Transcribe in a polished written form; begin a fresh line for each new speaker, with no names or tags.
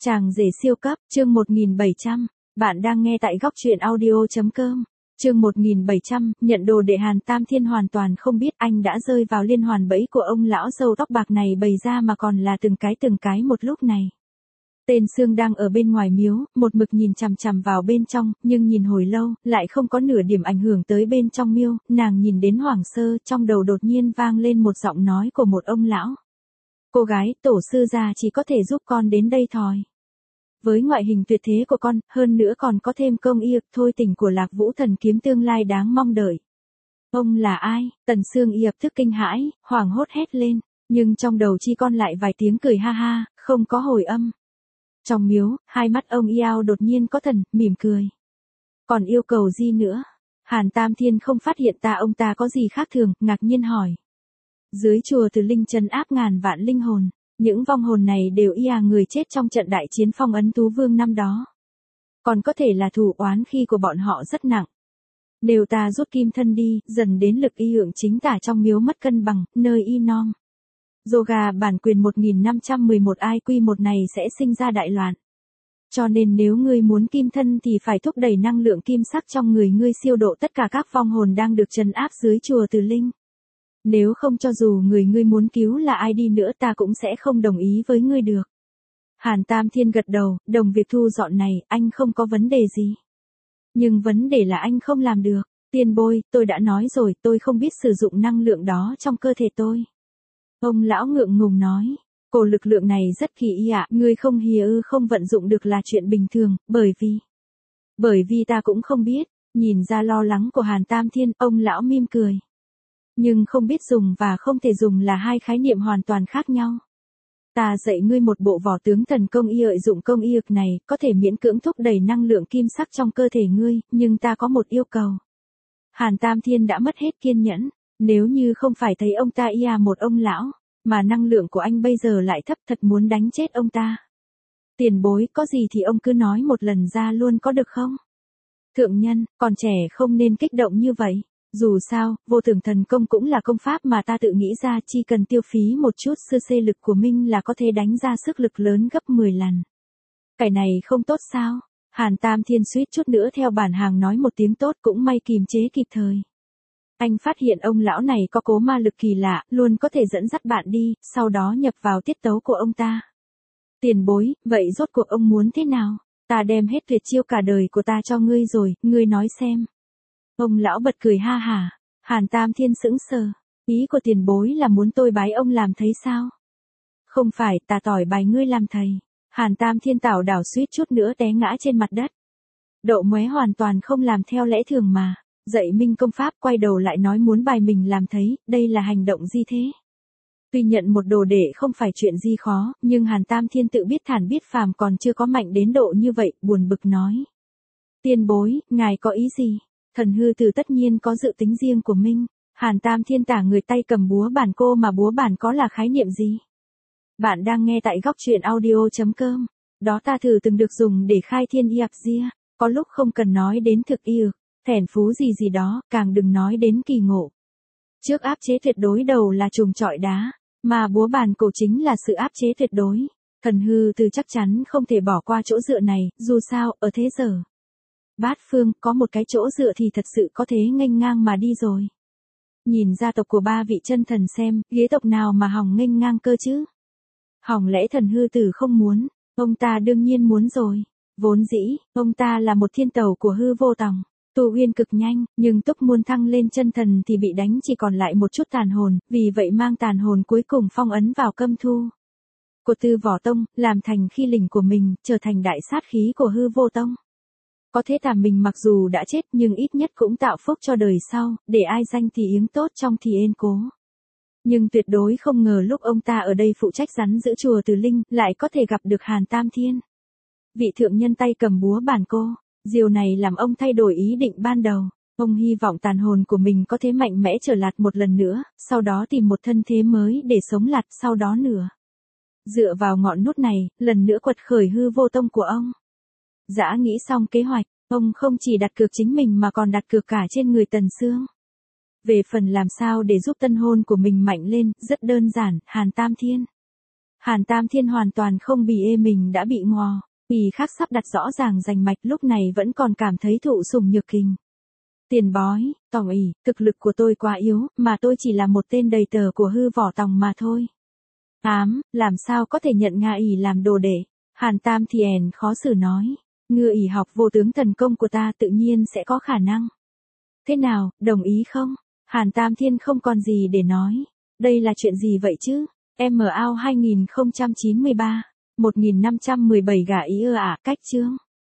Chàng rể siêu cấp, chương 1700. Bạn đang nghe tại góc truyện audio.com. Chương 1700, nhận đồ để Hàn Tam Thiên hoàn toàn không biết anh đã rơi vào liên hoàn bẫy của ông lão râu tóc bạc này bày ra mà còn là từng cái một lúc này. Tên Sương đang ở bên ngoài miếu, một mực nhìn chằm chằm vào bên trong, nhưng nhìn hồi lâu, lại không có nửa điểm ảnh hưởng tới bên trong miếu, nàng nhìn đến hoảng sơ, trong đầu đột nhiên vang lên một giọng nói của một ông lão. Cô gái, tổ sư già chỉ có thể giúp con đến đây thôi. Với ngoại hình tuyệt thế của con, hơn nữa còn có thêm công y thôi tình của Lạc Vũ thần kiếm tương lai đáng mong đợi. Ông là ai? Tần Sương y ập tức kinh hãi, hoảng hốt hét lên, nhưng trong đầu chi con lại vài tiếng cười ha ha, không có hồi âm. Trong miếu, hai mắt ông Yao đột nhiên có thần, mỉm cười. Còn yêu cầu gì nữa? Hàn Tam Thiên không phát hiện ông ta có gì khác thường, ngạc nhiên hỏi. Dưới chùa Từ Linh trấn áp ngàn vạn linh hồn, những vong hồn này đều người chết trong trận đại chiến phong ấn Tú Vương năm đó. Còn có thể là thủ oán khi của bọn họ rất nặng. Nếu ta rút kim thân đi, dần đến lực y hưởng chính tả trong miếu mất cân bằng, nơi y non. Yoga bản quyền 1511 IQ1 này sẽ sinh ra đại loạn. Cho nên nếu ngươi muốn kim thân thì phải thúc đẩy năng lượng kim sắc trong người ngươi siêu độ tất cả các vong hồn đang được trấn áp dưới chùa Từ Linh. Nếu không cho dù người ngươi muốn cứu là ai đi nữa ta cũng sẽ không đồng ý với ngươi được. Hàn Tam Thiên gật đầu, đồng việc thu dọn này, anh không có vấn đề gì. Nhưng vấn đề là anh không làm được. Tiền bối, tôi đã nói rồi, tôi không biết sử dụng năng lượng đó trong cơ thể tôi. Ông lão ngượng ngùng nói, cổ lực lượng này rất kỳ ạ, ngươi không không vận dụng được là chuyện bình thường, bởi vì ta cũng không biết. Nhìn ra lo lắng của Hàn Tam Thiên, ông lão mỉm cười. Nhưng không biết dùng và không thể dùng là hai khái niệm hoàn toàn khác nhau. Ta dạy ngươi một bộ võ tướng thần công y lợi dụng công y ực này, có thể miễn cưỡng thúc đẩy năng lượng kim sắc trong cơ thể ngươi, nhưng ta có một yêu cầu. Hàn Tam Thiên đã mất hết kiên nhẫn, nếu như không phải thấy ông ta một ông lão, mà năng lượng của anh bây giờ lại thấp thật muốn đánh chết ông ta. Tiền bối, có gì thì ông cứ nói một lần ra luôn có được không? Thượng nhân, còn trẻ không nên kích động như vậy. Dù sao, vô tưởng thần công cũng là công pháp mà ta tự nghĩ ra, chỉ cần tiêu phí một chút sư xê lực của mình là có thể đánh ra sức lực lớn gấp 10 lần. Cái này không tốt sao? Hàn Tam Thiên suýt chút nữa theo bản hàng nói một tiếng tốt, cũng may kìm chế kịp thời. Anh phát hiện ông lão này có cố ma lực kỳ lạ, luôn có thể dẫn dắt bạn đi, sau đó nhập vào tiết tấu của ông ta. Tiền bối, vậy rốt cuộc ông muốn thế nào? Ta đem hết tuyệt chiêu cả đời của ta cho ngươi rồi, ngươi nói xem. Ông lão bật cười ha hả. Hàn Tam Thiên sững sờ. Ý của tiền bối là muốn tôi bái ông làm thầy sao? Không phải, ta tỏi bài ngươi làm thầy. Hàn Tam Thiên tảo đảo suýt chút nữa té ngã trên mặt đất. Độ Muế hoàn toàn không làm theo lẽ thường mà. Dạy minh công pháp quay đầu lại nói muốn bài mình làm thầy, đây là hành động gì thế? Tuy nhận một đồ đệ không phải chuyện gì khó, nhưng Hàn Tam Thiên tự biết thản biết phàm còn chưa có mạnh đến độ như vậy, buồn bực nói. Tiền bối, ngài có ý gì? Thần hư tử tất nhiên có dự tính riêng của mình. Hàn Tam Thiên tả người tay cầm búa bản cô mà búa bản có là khái niệm gì? Bạn đang nghe tại góc truyện audio.com. Đó ta thử từng được dùng để khai thiên y ạc ria. Có lúc không cần nói đến thực y ực, thẻn phú gì đó, càng đừng nói đến kỳ ngộ. Trước áp chế tuyệt đối đầu là trùng trọi đá, mà búa bản cổ chính là sự áp chế tuyệt đối. Thần hư tử chắc chắn không thể bỏ qua chỗ dựa này, dù sao, ở thế giờ. Bát phương, có một cái chỗ dựa thì thật sự có thế nghênh ngang mà đi rồi. Nhìn gia tộc của ba vị chân thần xem, ghế tộc nào mà hỏng nghênh ngang cơ chứ? Hỏng lẽ thần hư tử không muốn, ông ta đương nhiên muốn rồi. Vốn dĩ, ông ta là một thiên tẩu của hư vô tòng, tu uyên cực nhanh, nhưng túc muôn thăng lên chân thần thì bị đánh chỉ còn lại một chút tàn hồn, vì vậy mang tàn hồn cuối cùng phong ấn vào Câm Thu của Tư Võ Tông, làm thành khi lình của mình, trở thành đại sát khí của hư vô tông. Có thế tà mình mặc dù đã chết nhưng ít nhất cũng tạo phúc cho đời sau, để ai danh thì yếng tốt trong thì ên cố. Nhưng tuyệt đối không ngờ lúc ông ta ở đây phụ trách rắn giữ chùa Từ Linh, lại có thể gặp được Hàn Tam Thiên. Vị thượng nhân tay cầm búa bản cô, điều này làm ông thay đổi ý định ban đầu. Ông hy vọng tàn hồn của mình có thể mạnh mẽ trở lạt một lần nữa, sau đó tìm một thân thế mới để sống lạt sau đó nữa. Dựa vào ngọn nút này, lần nữa quật khởi hư vô tông của ông. Dã nghĩ xong kế hoạch, ông không chỉ đặt cược chính mình mà còn đặt cược cả trên người Tần Sương. Về phần làm sao để giúp tân hôn của mình mạnh lên, rất đơn giản, Hàn Tam Thiên. Hàn Tam Thiên hoàn toàn không bị ê mình đã bị ngò, vì khác sắp đặt rõ ràng rành mạch lúc này vẫn còn cảm thấy thụ sủng nhược kinh. Tiền bói, tòng ỷ, thực lực của tôi quá yếu, mà tôi chỉ là một tên đầy tờ của hư võ tòng mà thôi. Làm sao có thể nhận Nga ỷ làm đồ đệ? Hàn Tam Thiên khó xử nói. Ngư ỷ học vô tướng thần công của ta tự nhiên sẽ có khả năng. Thế nào, đồng ý không? Hàn Tam Thiên không còn gì để nói. Đây là chuyện gì vậy chứ? MAO 2093, 1517 gả ý ưa cách chương.